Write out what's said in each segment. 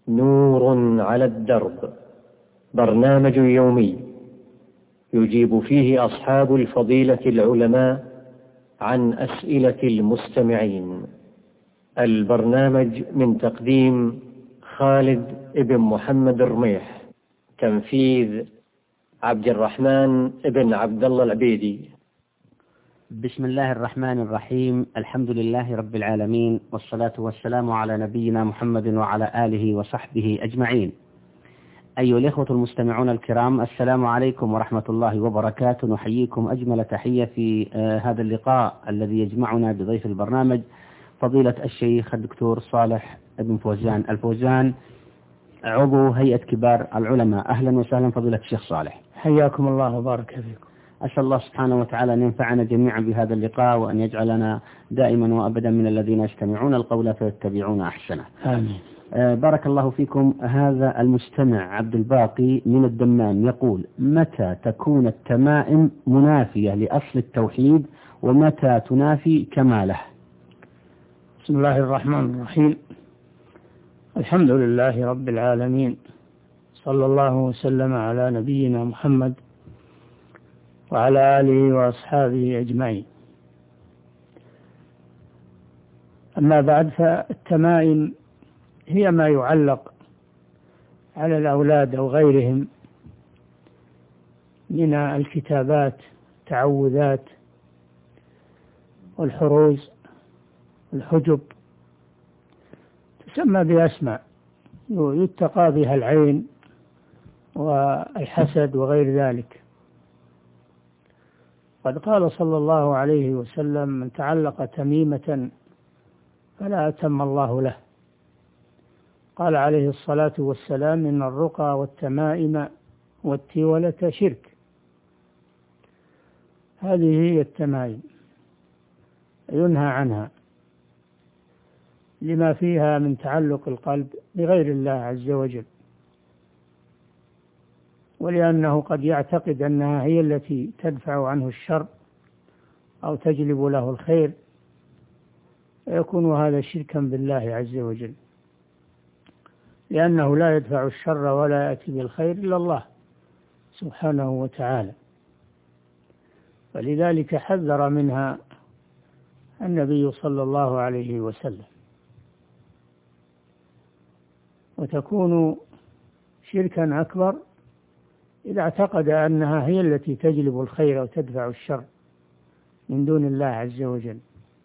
نور على الدرب، برنامج يومي يجيب فيه أصحاب الفضيلة العلماء عن أسئلة المستمعين. البرنامج من تقديم خالد بن محمد الرميح، تنفيذ عبد الرحمن بن عبد الله العبيدي. بسم الله الرحمن الرحيم. الحمد لله رب العالمين، والصلاة والسلام على نبينا محمد وعلى آله وصحبه أجمعين. أيها الإخوة المستمعون الكرام، السلام عليكم ورحمة الله وبركاته. نحييكم أجمل تحية في هذا اللقاء الذي يجمعنا بضيف البرنامج فضيلة الشيخ الدكتور صالح بن فوزان الفوزان، عضو هيئة كبار العلماء. أهلا وسهلا فضيلة الشيخ صالح. حياكم الله وبارك فيكم. أسأل الله سبحانه وتعالى أن ينفعنا جميعا بهذا اللقاء، وأن يجعلنا دائما وأبدا من الذين يستمعون القول فيتبعون أحسنه. آمين. بارك الله فيكم. هذا المستمع عبد الباقي من الدمام يقول: متى تكون التمائم منافية لأصل التوحيد، ومتى تنافي كماله؟ بسم الله الرحمن الرحيم. الحمد لله رب العالمين، صلى الله وسلم على نبينا محمد وعلى آله وأصحابه أجمعين. أما بعد، فالتمائم هي ما يعلق على الأولاد أو غيرهم من الكتابات، التعوذات والحروز والحجب، تسمى بأسماء يتقى بها العين والحسد وغير ذلك. قد قال صلى الله عليه وسلم: من تعلق تميمة فلا أتم الله له. قال عليه الصلاة والسلام: إن الرقى والتمائم والتولة شرك. هذه هي التمائم، ينهى عنها لما فيها من تعلق القلب بغير الله عز وجل، ولأنه قد يعتقد أنها هي التي تدفع عنه الشر أو تجلب له الخير، يكون هذا شركا بالله عز وجل، لأنه لا يدفع الشر ولا يأتي بالخير إلا الله سبحانه وتعالى. ولذلك حذر منها النبي صلى الله عليه وسلم. وتكون شركا أكبر إذا اعتقد أنها هي التي تجلب الخير أو تدفع الشر من دون الله عز وجل.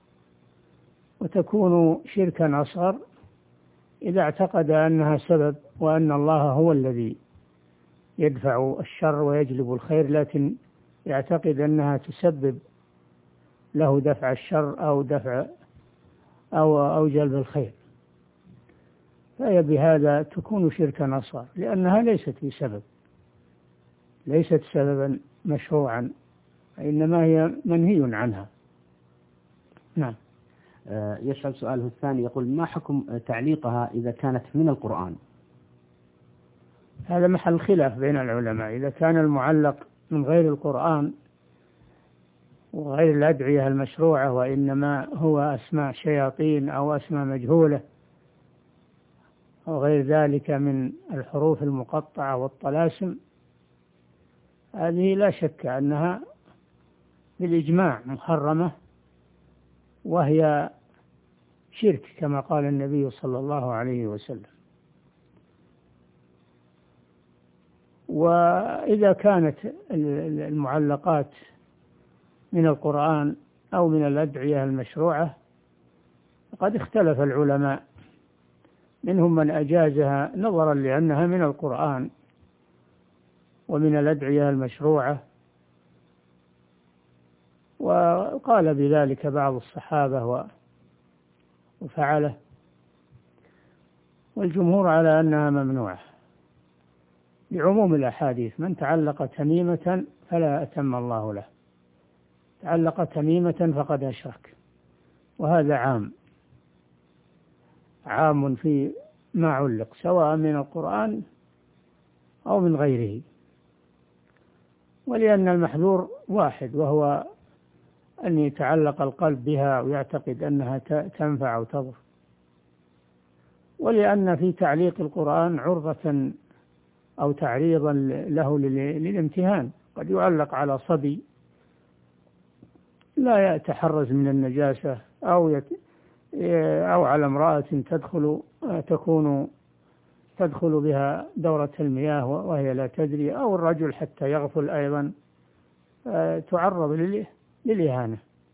وتكون شركا أصغر إذا اعتقد أنها سبب، وأن الله هو الذي يدفع الشر ويجلب الخير، لكن يعتقد أنها تسبب له دفع الشر أو دفع أو جلب الخير، فهي بهذا تكون شركا أصغر، لأنها ليست بسبب، ليست سببا مشروعا، إنما هي منهي عنها. نعم. يسأل سؤاله الثاني، يقول: ما حكم تعليقها إذا كانت من القرآن؟ هذا محل خلاف بين العلماء. إذا كان المعلق من غير القرآن وغير الأدعية المشروعة، وإنما هو أسماء شياطين أو أسماء مجهولة وغير ذلك من الحروف المقطعة والطلاسم، هذه لا شك أنها بالإجماع محرمة، وهي شرك كما قال النبي صلى الله عليه وسلم. وإذا كانت المعلقات من القرآن أو من الأدعية المشروعة، قد اختلف العلماء، منهم من أجازها نظرا لأنها من القرآن ومن الأدعية المشروعة، وقال بذلك بعض الصحابة وفعله، والجمهور على أنها ممنوعة لعموم الأحاديث: من تعلق تميمة فلا أتم الله له، تعلق تميمة فقد أشرك. وهذا عام في ما علق، سواء من القرآن أو من غيره، ولأن المحذور واحد، وهو أن يتعلق القلب بها ويعتقد أنها تنفع أو تضر. ولأن في تعليق القرآن عرضة أو تعريضا له للامتهان. قد يعلق على صبي لا يتحرز من النجاسة، أو على امرأة تدخل بها دورة المياه وهي لا تدري، أو الرجل حتى يغفل أيضا تعرض للإهانة.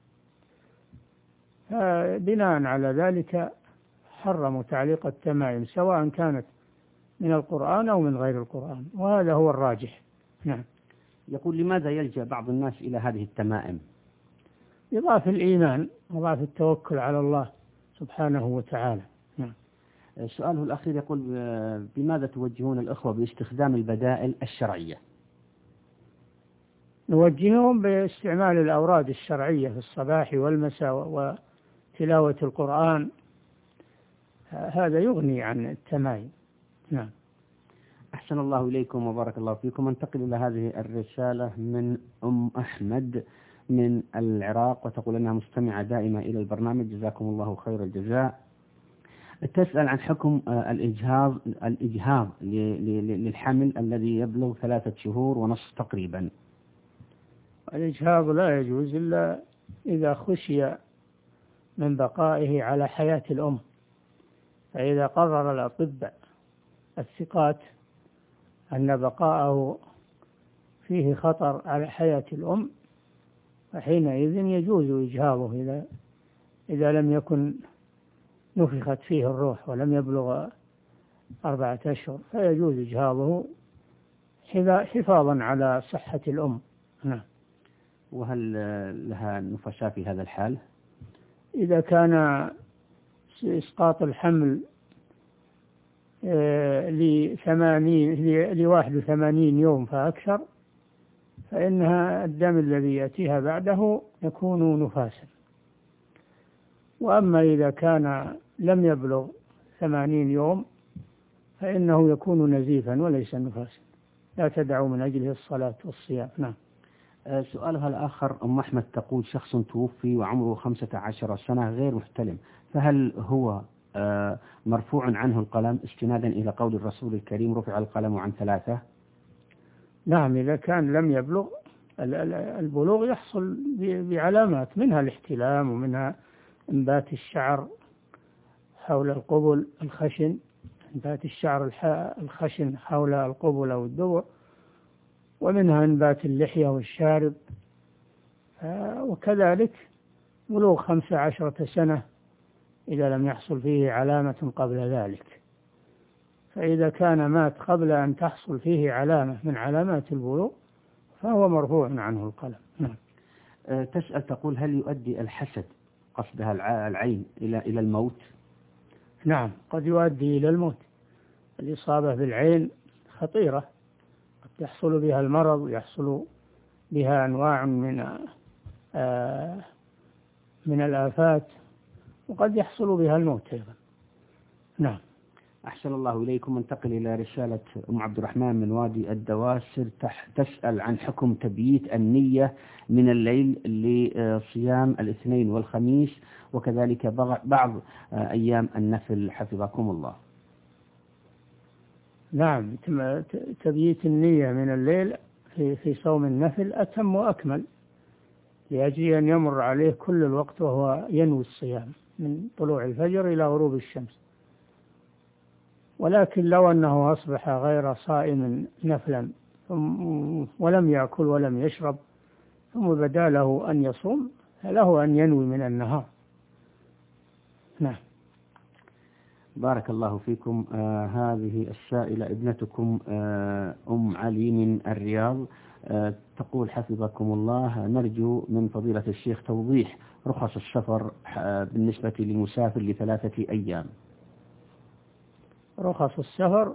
بناء على ذلك حرموا تعليق التمائم سواء كانت من القرآن أو من غير القرآن، وهذا هو الراجح. نعم. يقول: لماذا يلجأ بعض الناس إلى هذه التمائم؟ إضافة الإيمان وضعف التوكل على الله سبحانه وتعالى. نعم. سؤاله الأخير يقول: بماذا توجهون الأخوة باستخدام البدائل الشرعية؟ نوجههم باستعمال الأوراد الشرعية في الصباح والمساء وتلاوة القرآن، هذا يغني عن التمائم. نعم. أحسن الله إليكم وبارك الله فيكم. انتقل إلى هذه الرسالة من أم أحمد من العراق، وتقول أنها مستمعة دائمة إلى البرنامج، جزاكم الله خير الجزاء. تسأل عن حكم الإجهاض للحمل الذي يبلغ 3 شهور ونصف تقريبا. الإجهاض لا يجوز إلا إذا خشي من بقائه على حياة الأم، فإذا قرر الأطباء الثقات أن بقاءه فيه خطر على حياة الأم فحينئذ يجوز إجهاضه إذا لم يكن نفخت فيه الروح ولم يبلغ 4 أشهر، فيجوز إجهاضه حفاظا على صحة الأم. نعم. وهل لها نفساء في هذا الحال؟ إذا كان إسقاط الحمل ل81 يوم فأكثر، فإنها الدم الذي يأتيها بعده يكون نفاسا. وأما إذا كان لم يبلغ 80 يوم فإنه يكون نزيفا وليس نفاسا، لا تدع من أجله الصلاة والصيام. نعم. سؤالها الآخر أم أحمد تقول: شخص توفي وعمره 15 سنة غير محتلم، فهل هو مرفوع عنه القلم استنادا إلى قول الرسول الكريم: رفع القلم عن 3؟ نعم، إذا كان لم يبلغ. البلوغ يحصل بعلامات، منها الاحتلام ومنها انبات الشعر حول القبل الخشن، انبات الشعر الخشن حول القبل أو الدبر، ومنها انبات اللحية والشارب، وكذلك بلوغ 15 سنة إذا لم يحصل فيه علامة قبل ذلك. فإذا كان مات قبل أن تحصل فيه علامة من علامات البلوغ فهو مرفوع عنه القلم. نعم. تسأل تقول: هل يؤدي الحسد، قصدها العين، إلى الموت؟ نعم، قد يؤدي إلى الموت. الإصابة بالعين خطيرة، قد يحصل بها المرض ويحصل بها أنواع من الآفات، وقد يحصل بها الموت أيضا. نعم. أحسن الله إليكم. انتقل إلى رسالة أم عبد الرحمن من وادي الدواسر، تسأل عن حكم تبييت النية من الليل لصيام الاثنين والخميس، وكذلك بعض أيام النفل حفظكم الله. نعم، تبييت النية من الليل في صوم النفل أتم وأكمل، لأجل أن يمر عليه كل الوقت وهو ينوي الصيام من طلوع الفجر إلى غروب الشمس. ولكن لو أنه أصبح غير صائم نفلا ولم يأكل ولم يشرب ثم بدا له أن يصوم، فله أن ينوي من النهار. نعم. بارك الله فيكم. هذه السائلة ابنتكم أم علي من الرياض، تقول: حفظكم الله، نرجو من فضيلة الشيخ توضيح رخص السفر بالنسبة لمسافر ل3 أيام. رخص السفر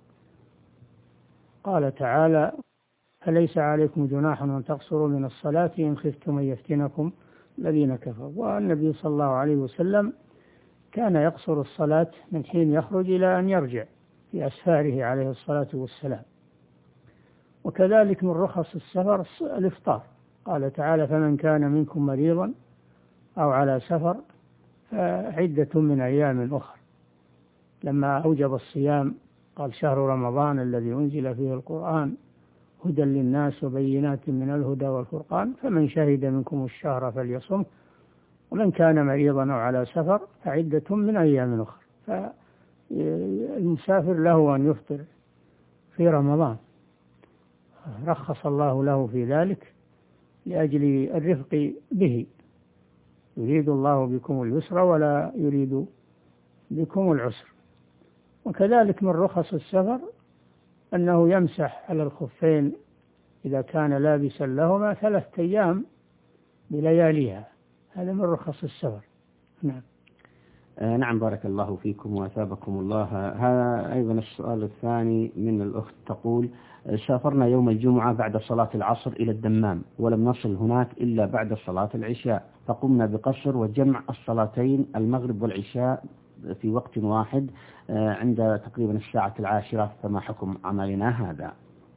قال تعالى: فليس عليكم جناح أن تقصروا من الصلاة إن خفتم أن يفتنكم الذين كفروا. والنبي صلى الله عليه وسلم كان يقصر الصلاة من حين يخرج إلى أن يرجع في أسفاره عليه الصلاة والسلام. وكذلك من رخص السفر الإفطار، قال تعالى: فمن كان منكم مريضا أو على سفر فعدة من أيام أخرى. لما أوجب الصيام قال شهر رمضان الذي أنزل فيه القرآن هدى للناس وبينات من الهدى والفرقان فمن شهد منكم الشهر فليصم ومن كان مريضا أو على سفر فعدة من أيام أخرى. فالمسافر له أن يفطر في رمضان، رخص الله له في ذلك لأجل الرفق به، يريد الله بكم اليسر ولا يريد بكم العسر. وكذلك من رخص السفر أنه يمسح على الخفين إذا كان لابسا لهما 3 أيام بلياليها، هذا من رخص السفر. نعم. نعم بارك الله فيكم وأثابكم الله. هذا أيضا السؤال الثاني من الأخت تقول سافرنا يوم الجمعة بعد صلاة العصر إلى الدمام ولم نصل هناك إلا بعد صلاة العشاء، فقمنا بقصر وجمع الصلاتين المغرب والعشاء في وقت واحد عند تقريبا الساعة 10، فما حكم عملنا هذا؟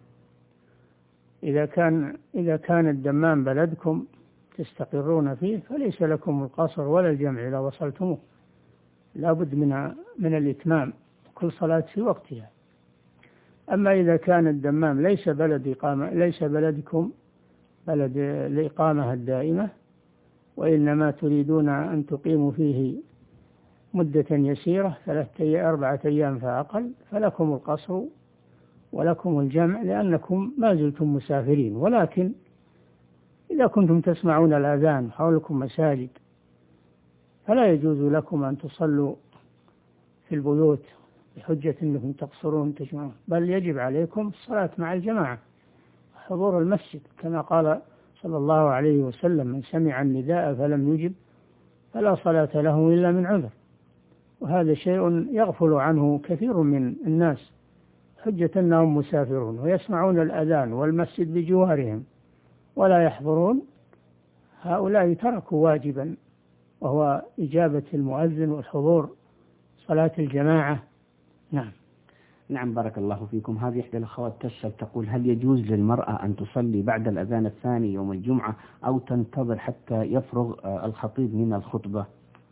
إذا كان الدمام بلدكم تستقرون فيه فليس لكم القصر ولا الجمع إذا وصلتموه، لا بد من الإتمام، كل صلاة في وقتها. أما إذا كان الدمام ليس بلدكم بلد الإقامة الدائمة وإنما تريدون أن تقيموا فيه مدة يسيرة 4 أيام فأقل، فلكم القصر ولكم الجمع لأنكم ما زلتم مسافرين. ولكن إذا كنتم تسمعون الأذان حولكم مساجد فلا يجوز لكم أن تصلوا في البيوت بحجة أنكم تقصرون تجمعون، بل يجب عليكم الصلاة مع الجماعة، حضور المسجد، كما قال صلى الله عليه وسلم من سمع النداء فلم يجب فلا صلاة له إلا من عذر. وهذا شيء يغفل عنه كثير من الناس حجة أنهم مسافرون ويسمعون الأذان والمسجد بجوارهم ولا يحضرون، هؤلاء تركوا واجبا وهو إجابة المؤذن والحضور صلاة الجماعة. نعم. نعم بارك الله فيكم. هذه إحدى الأخوات تسأل تقول هل يجوز للمرأة أن تصلي بعد الأذان الثاني يوم الجمعة أو تنتظر حتى يفرغ الخطيب من الخطبة؟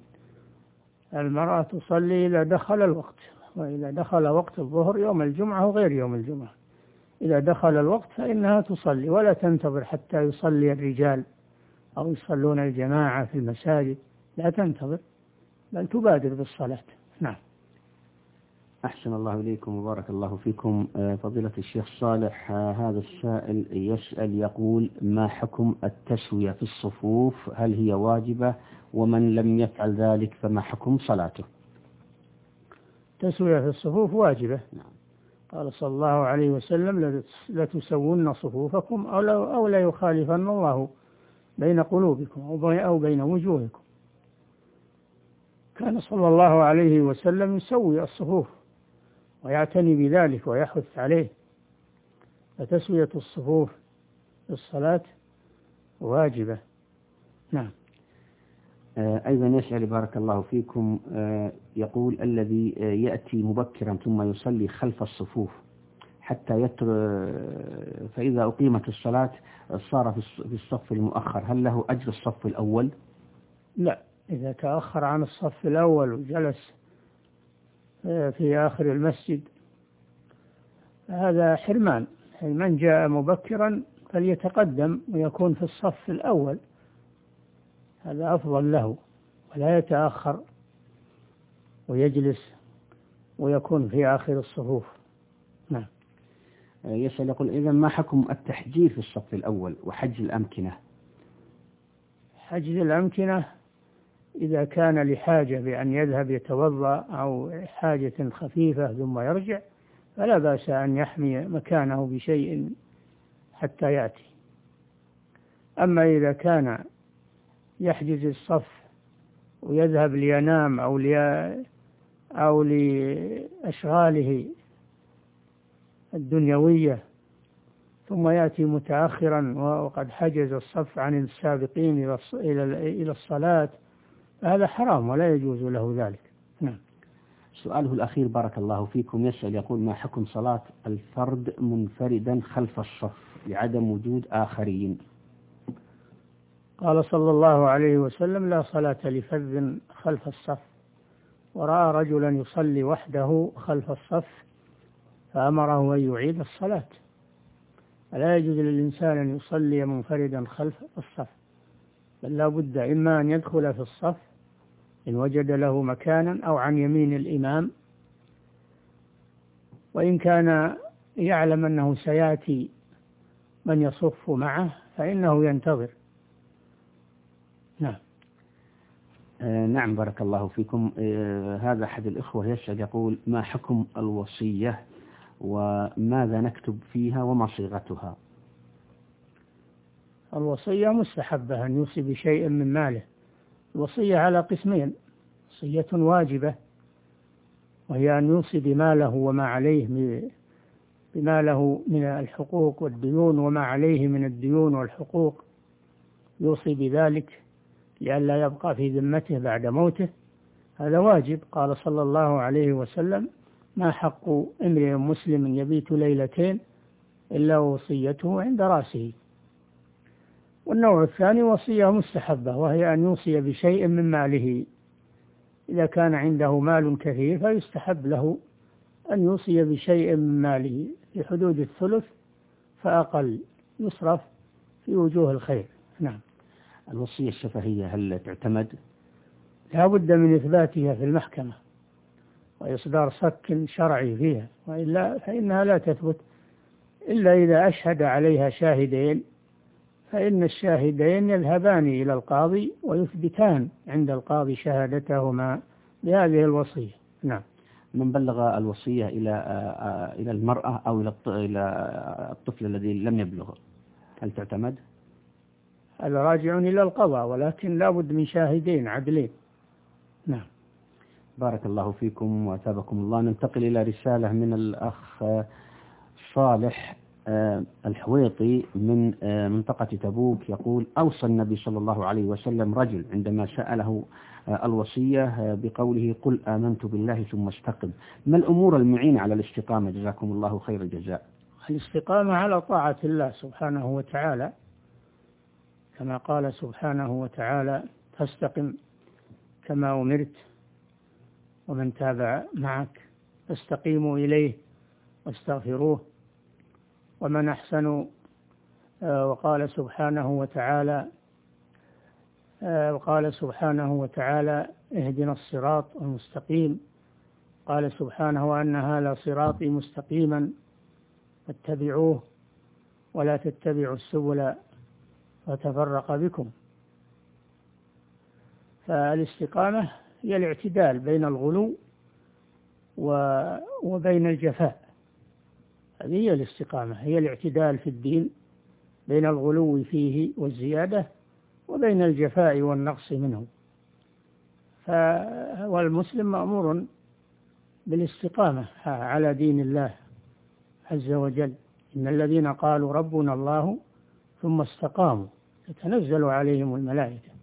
المرأة تصلي إذا دخل الوقت، وإذا دخل وقت الظهر يوم الجمعة وغير يوم الجمعة، إذا دخل الوقت فإنها تصلي ولا تنتظر حتى يصلي الرجال أو يصلون الجماعة في المساجد، لا تنتظر بل تبادر بالصلاة. نعم. أحسن الله إليكم وبارك الله فيكم. فضيلة الشيخ صالح، هذا السائل يسأل يقول ما حكم التسوية في الصفوف؟ هل هي واجبة؟ ومن لم يفعل ذلك فما حكم صلاته؟ التسوية في الصفوف واجبة. نعم. قال صلى الله عليه وسلم لتسوون صفوفكم أو لا يخالفن الله بين قلوبكم أو بين وجوهكم. كان صلى الله عليه وسلم يسوي الصفوف ويعتني بذلك ويحث عليه، فتسوية الصفوف في الصلاة واجبة. نعم. أيضا يسأل بارك الله فيكم يقول الذي يأتي مبكرا ثم يصلي خلف الصفوف حتى فإذا أقيمت الصلاة صار في الصف المؤخر، هل له أجر الصف الأول؟ لا، إذا تأخر عن الصف الأول وجلس في آخر المسجد هذا حرمان. من جاء مبكرا فليتقدم ويكون في الصف الأول، هذا أفضل له، ولا يتأخر ويجلس ويكون في آخر الصفوف. نعم. يسأل يقول إذا ما حكم التحجير في الصف الأول وحجز الأمكنة؟ حجز الأمكنة إذا كان لحاجة بأن يذهب يتوضأ أو حاجة خفيفة ثم يرجع فلا بأس أن يحمي مكانه بشيء حتى يأتي. أما إذا كان يحجز الصف ويذهب لينام أو لأشغاله الدنيوية ثم يأتي متأخرا وقد حجز الصف عن السابقين إلى الصلاة هذا حرام ولا يجوز له ذلك. نعم. سؤاله الأخير بارك الله فيكم يسأل يقول ما حكم صلاة الفرد منفردا خلف الصف لعدم وجود آخرين؟ قال صلى الله عليه وسلم لا صلاة لفذ خلف الصف، ورأى رجلا يصلي وحده خلف الصف فأمره أن يعيد الصلاة. فلا يجوز للإنسان أن يصلي منفردا خلف الصف، بل لا بد إما أن يدخل في الصف إن وجد له مكانا أو عن يمين الإمام، وإن كان يعلم أنه سيأتي من يصف معه فإنه ينتظر. نعم. نعم بارك الله فيكم. هذا أحد الإخوة يسأل يقول: ما حكم الوصية وماذا نكتب فيها وما صيغتها؟ الوصية مستحبة أن يوصي بشيء من ماله. الوصية على قسمين: وصية واجبة وهي أن يوصي بماله وما عليه بماله من الحقوق والديون وما عليه من الديون والحقوق، يوصي بذلك لئلا يبقى في ذمته بعد موته، هذا واجب. قال صلى الله عليه وسلم: ما حق امرئ مسلم يبيت ليلتين إلا وصيته عند رأسه. والنوع الثاني وصية مستحبة، وهي أن يوصي بشيء من ماله. إذا كان عنده مال كثير فيستحب له أن يوصي بشيء من ماله في حدود الثلث فأقل، يصرف في وجوه الخير. نعم. الوصية الشفهية هل تعتمد؟ لا بد من إثباتها في المحكمة وإصدار صك شرعي فيها، وإلا فإنها لا تثبت إلا إذا أشهد عليها شاهدين، فإن الشاهدين يذهبان إلى القاضي ويثبتان عند القاضي شهادتهما بهذه الوصية. نعم. من بلغ الوصية إلى المرأة أو إلى الطفل الذي لم يبلغ هل تعتمد؟ هذا راجع إلى القضاء، ولكن لا بد من شاهدين عدلين. نعم. بارك الله فيكم وأثابكم الله. ننتقل إلى رسالة من الأخ صالح الحويطي من منطقة تبوك، يقول: أوصى النبي صلى الله عليه وسلم رجل عندما سأله الوصية بقوله: قل آمنت بالله ثم استقم. ما الأمور المعينة على الاستقامة جزاكم الله خير الجزاء؟ الاستقامة على طاعة الله سبحانه وتعالى، كما قال سبحانه وتعالى: فاستقم كما أمرت ومن تابع معك فاستقيموا إليه واستغفروه ومن أحسن. وقال سبحانه وتعالى: اهدنا الصراط المستقيم. قال سبحانه: وأن هذا صراطي مستقيما فاتبعوه ولا تتبعوا السبل فتفرق بكم. فالاستقامة هي الاعتدال بين الغلو وبين الجفاء. هذه هي الاستقامة، هي الاعتدال في الدين بين الغلو فيه والزيادة وبين الجفاء والنقص منه. والمسلم مأمور بالاستقامة على دين الله عز وجل. إن الذين قالوا ربنا الله ثم استقاموا تتنزل عليهم الملائكة.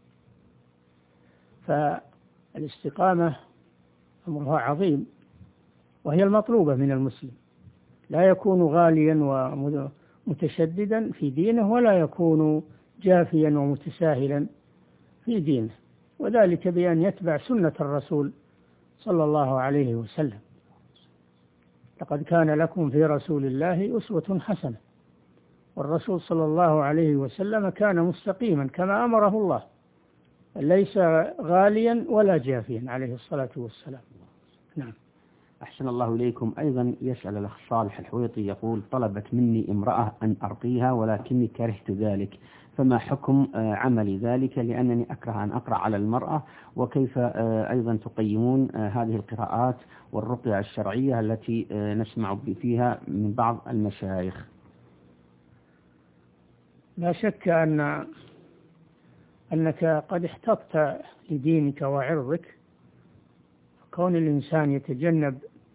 فالاستقامة أمرها عظيم، وهي المطلوبة من المسلم. لا يكون غاليا ومتشددا في دينه، ولا يكون جافيا ومتساهلا في دينه، وذلك بأن يتبع سنة الرسول صلى الله عليه وسلم. لقد كان لكم في رسول الله أسوة حسنة. والرسول صلى الله عليه وسلم كان مستقيما كما أمره الله، ليس غاليا ولا جافيا عليه الصلاة والسلام. نعم. أحسن الله إليكم. أيضا يسأل الأخ صالح الحويطي يقول: طلبت مني امرأة أن أرقيها ولكني كرهت ذلك، فما حكم عمل ذلك لأنني أكره أن أقرأ على المرأة؟ وكيف أيضا تقيمون هذه القراءات والرقية الشرعية التي نسمع فيها من بعض المشايخ؟ لا شك أنك قد احتطت لدينك وعرضك. كون الإنسان يتجنب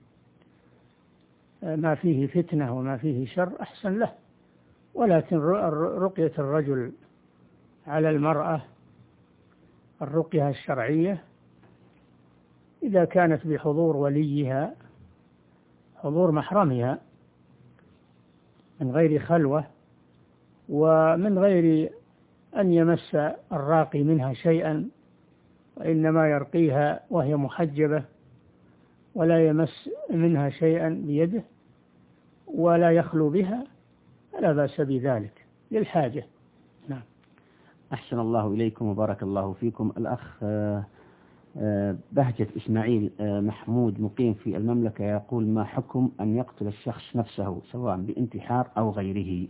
ما فيه فتنة وما فيه شر أحسن له. ولكن رقية الرجل على المرأة، الرقية الشرعية، إذا كانت بحضور وليها، حضور محرمها، من غير خلوة ومن غير أن يمس الراقي منها شيئا وإنما يرقيها وهي محجبة ولا يمس منها شيئا بيده ولا يخلو بها، فلا بأس بذلك للحاجة. نعم. أحسن الله إليكم وبارك الله فيكم. الأخ بهجة إسماعيل محمود مقيم في المملكة يقول: ما حكم أن يقتل الشخص نفسه سواء بانتحار أو غيره؟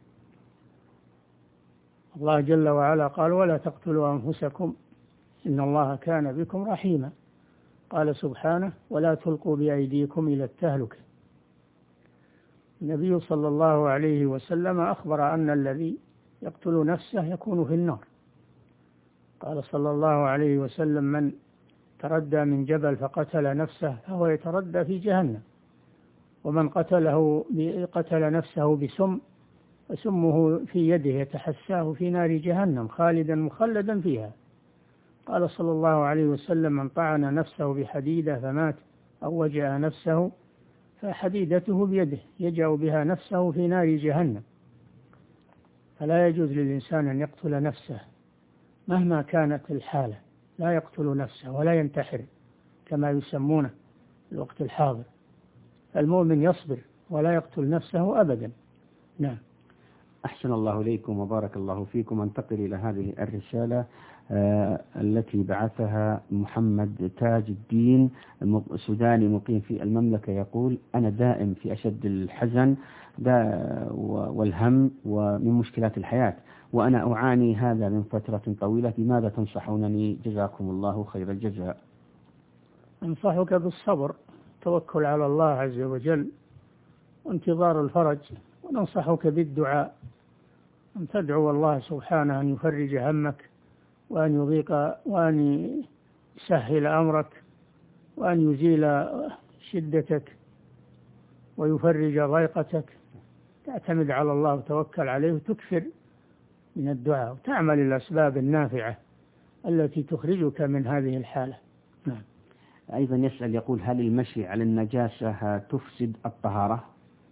الله جل وعلا قال: ولا تقتلوا أنفسكم إن الله كان بكم رحيما. قال سبحانه: ولا تلقوا بأيديكم إلى التهلكة. النبي صلى الله عليه وسلم أخبر أن الذي يقتل نفسه يكون في النار. قال صلى الله عليه وسلم: من تردى من جبل فقتل نفسه فهو يتردى في جهنم، ومن قتل نفسه بسم فسمه في يده يتحساه في نار جهنم خالدا مخلدا فيها. قال صلى الله عليه وسلم: من طعن نفسه بحديدة فمات أو وجع نفسه فحديدته بيده يجأ بها نفسه في نار جهنم. فلا يجوز للإنسان أن يقتل نفسه مهما كانت الحالة، لا يقتل نفسه ولا ينتحر كما يسمونه في الوقت الحاضر. المؤمن يصبر ولا يقتل نفسه أبدا. نعم. أحسن الله إليكم وبارك الله فيكم. انتقل إلى هذه الرسالة التي بعثها محمد تاج الدين سوداني مقيم في المملكة يقول: أنا دائم في أشد الحزن والهم ومن مشكلات الحياة، وأنا أعاني هذا من فترة طويلة، بماذا تنصحونني؟ جزاكم الله خير الجزاء. أنصحك بالصبر، توكل على الله عز وجل وانتظار الفرج، وننصحك بالدعاء، أن تدعو الله سبحانه أن يفرج همك وأن يضيق وأن يسهل أمرك وأن يزيل شدتك ويفرج ضيقتك. تعتمد على الله وتوكل عليه وتكثر من الدعاء وتعمل الأسباب النافعة التي تخرجك من هذه الحالة. نعم. أيضا يسأل يقول: هل المشي على النجاسة تفسد الطهارة؟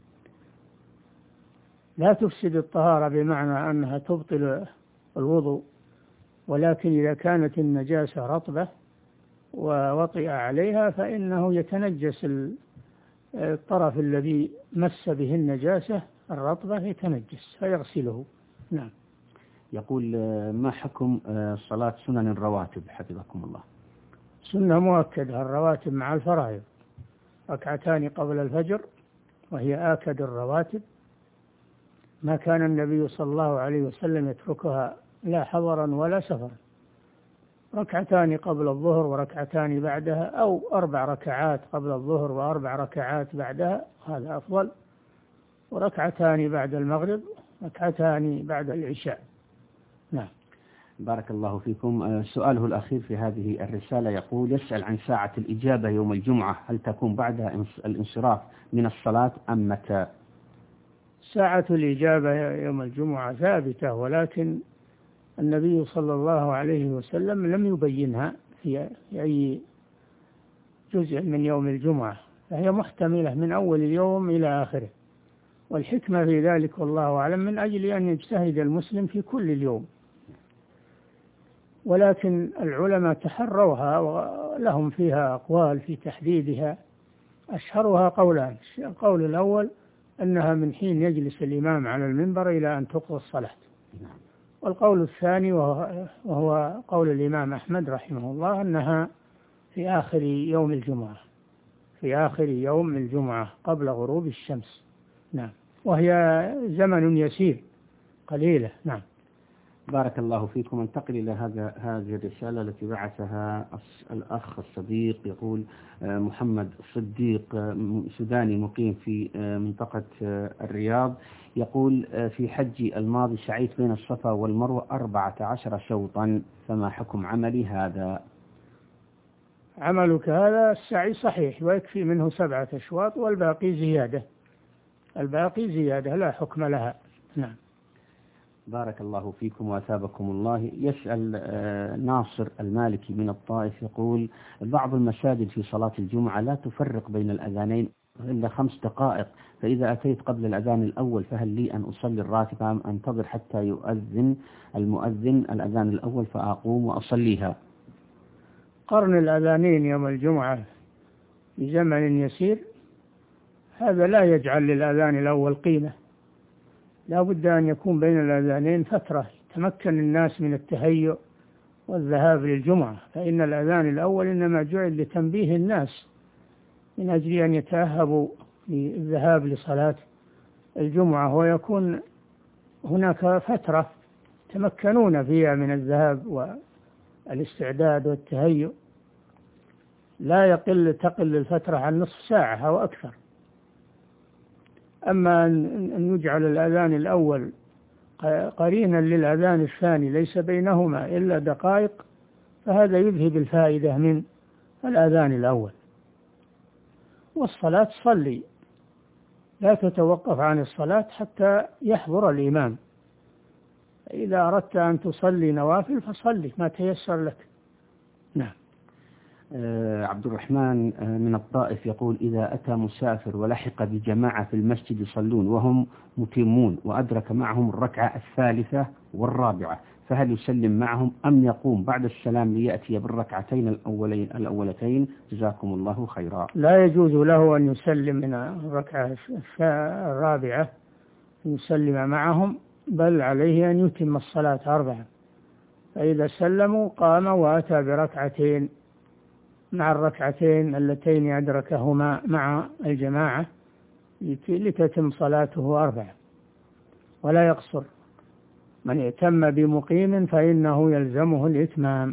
لا تفسد الطهارة بمعنى أنها تبطل الوضوء، ولكن إذا كانت النجاسة رطبة ووطئ عليها فإنه يتنجس الطرف الذي مس به النجاسة الرطبة يتنجس فيغسله. نعم. يقول: ما حكم صلاة سنن الرواتب حفظكم الله؟ سنة مؤكدة الرواتب مع الفرائض، ركعتان قبل الفجر وهي آكد الرواتب، ما كان النبي صلى الله عليه وسلم يتركها لا حضرا ولا سفرا. ركعتان قبل الظهر وركعتان بعدها، أو 4 ركعات قبل الظهر و4 ركعات بعدها، هذا أفضل، وركعتان بعد المغرب، ركعتان بعد العشاء. نعم. بارك الله فيكم. سؤاله الأخير في هذه الرسالة يقول: يسأل عن ساعة الإجابة يوم الجمعة، هل تكون بعد الانصراف من الصلاة أم متى؟ ساعة الإجابة يوم الجمعة ثابتة، ولكن النبي صلى الله عليه وسلم لم يبينها في أي جزء من يوم الجمعة، فهي محتملة من أول اليوم إلى آخره، والحكمة في ذلك والله أعلم من أجل أن يجتهد المسلم في كل اليوم. ولكن العلماء تحروها ولهم فيها أقوال في تحديدها، أشهرها قولان: القول الأول أنها من حين يجلس الإمام على المنبر إلى أن تقضى الصلاة، والقول الثاني وهو قول الإمام أحمد رحمه الله أنها في آخر يوم الجمعة، في آخر يوم الجمعة قبل غروب الشمس. نعم. وهي زمن يسير قليلة. نعم. بارك الله فيكم. انتقل إلى هذه الرسالة التي بعثها الأخ الصديق يقول: محمد صديق سوداني مقيم في منطقة الرياض يقول: في حجي الماضي سعيت بين الصفا والمروة 14 شوطا، فما حكم عملي هذا؟ عملك هذا السعي صحيح ويكفي منه 7 أشواط والباقي زيادة، الباقي زيادة لا حكم لها. نعم. بارك الله فيكم وأثابكم الله. يسأل ناصر المالكي من الطائف يقول: بعض المساجد في صلاة الجمعة لا تفرق بين الأذانين إلا 5 دقائق، فإذا أتيت قبل الأذان الأول فهل لي أن أصلي الراتب أم أنتظر حتى يؤذن المؤذن الأذان الأول فأقوم وأصليها؟ قرن الأذانين يوم الجمعة في زمن يسير هذا لا يجعل للأذان الأول قيمة، لا بد أن يكون بين الأذانين فترة تمكن الناس من التهيؤ والذهاب للجمعة، فإن الأذان الأول إنما جعل لتنبيه الناس من أجل أن يتأهبوا للذهاب لصلاة الجمعة، ويكون هناك فترة تمكنون فيها من الذهاب والاستعداد والتهيؤ، لا تقل الفترة عن نصف ساعة أو أكثر. أما أن يجعل الأذان الأول قرينا للأذان الثاني ليس بينهما إلا دقائق، فهذا يذهب الفائدة من الأذان الأول. والصلاة صلي، لا تتوقف عن الصلاة حتى يحضر الإمام، إذا أردت أن تصلي نوافل فصلي ما تيسر لك. نعم. عبد الرحمن من الطائف يقول: إذا أتى مسافر ولحق بجماعة في المسجد يصلون وهم متمون وأدرك معهم الركعة الثالثة والرابعة، فهل يسلم معهم أم يقوم بعد السلام ليأتي بالركعتين الأولتين؟ جزاكم الله خيرا. لا يجوز له أن يسلم من الركعة الرابعة يسلم معهم، بل عليه أن يتم الصلاة 4، فإذا سلموا قام وأتى بركعتين مع الركعتين اللتين أدركهما مع الجماعة لتتم صلاته 4، ولا يقصر. من ائتم بمقيم فإنه يلزمه الإتمام،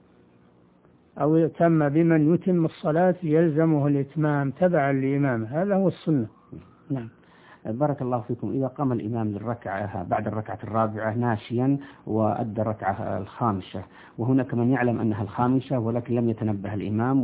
أو ائتم بمن يتم الصلاة يلزمه الإتمام تبعا لإمامه، هذا هو السنة. نعم. بارك الله فيكم. إذا قام الإمام للركعة بعد الركعة الرابعة ناسيا وأدى الركعة الخامسة، وهناك من يعلم أنها الخامسة ولكن لم يتنبه الإمام،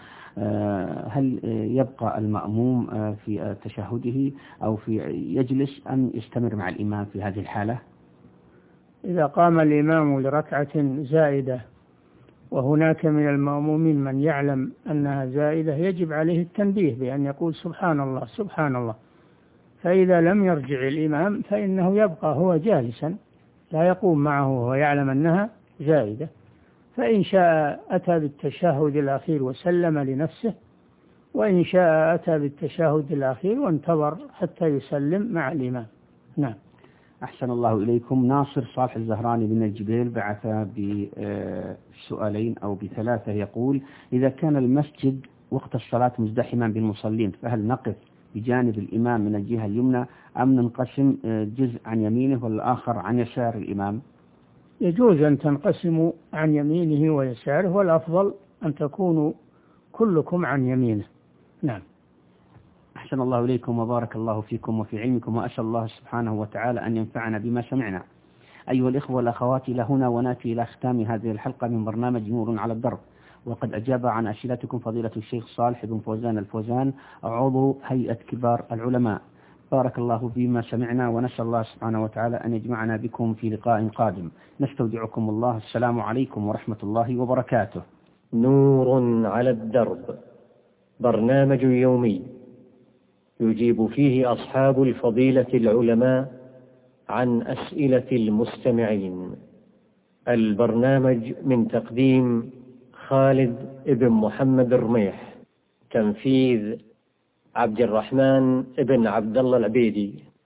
وهل يبقى المأموم في تشهده أو في يجلس أم يستمر مع الإمام في هذه الحالة؟ إذا قام الإمام لركعة زائدة وهناك من المأمومين من يعلم أنها زائدة يجب عليه التنبيه بأن يقول سبحان الله سبحان الله، فإذا لم يرجع الإمام فإنه يبقى هو جالسا لا يقوم معه وهو يعلم أنها زائدة، فإن شاء أتى بالتشهد الأخير وسلم لنفسه، وإن شاء أتى بالتشهد الأخير وانتظر حتى يسلم مع الإمام. نعم. أحسن الله إليكم. ناصر صالح الزهراني من الجبيل بعث بسؤالين أو بثلاثة، يقول: إذا كان المسجد وقت الصلاة مزدحما بالمصلين فهل نقف بجانب الإمام من الجهة اليمنى أم ننقسم جزء عن يمينه والآخر عن يسار الإمام؟ يجوز أن تنقسموا عن يمينه ويساره، والأفضل أن تكونوا كلكم عن يمينه. نعم. أحسن الله إليكم وبارك الله فيكم وفي علمكم، وأسأل الله سبحانه وتعالى أن ينفعنا بما سمعنا. أيها الإخوة والأخوات، إلى هنا ونأتي إلى ختام هذه الحلقة من برنامج نور على الدرب، وقد أجاب عن أسئلتكم فضيلة الشيخ صالح بن فوزان الفوزان عضو هيئة كبار العلماء. بارك الله فيما سمعنا، ونسأل الله سبحانه وتعالى أن يجمعنا بكم في لقاء قادم. نستودعكم الله. السلام عليكم ورحمة الله وبركاته. نور على الدرب، برنامج يومي يجيب فيه أصحاب الفضيلة العلماء عن أسئلة المستمعين. البرنامج من تقديم خالد بن محمد الرميح، تنفيذ عبد الرحمن بن عبد الله العبيدي.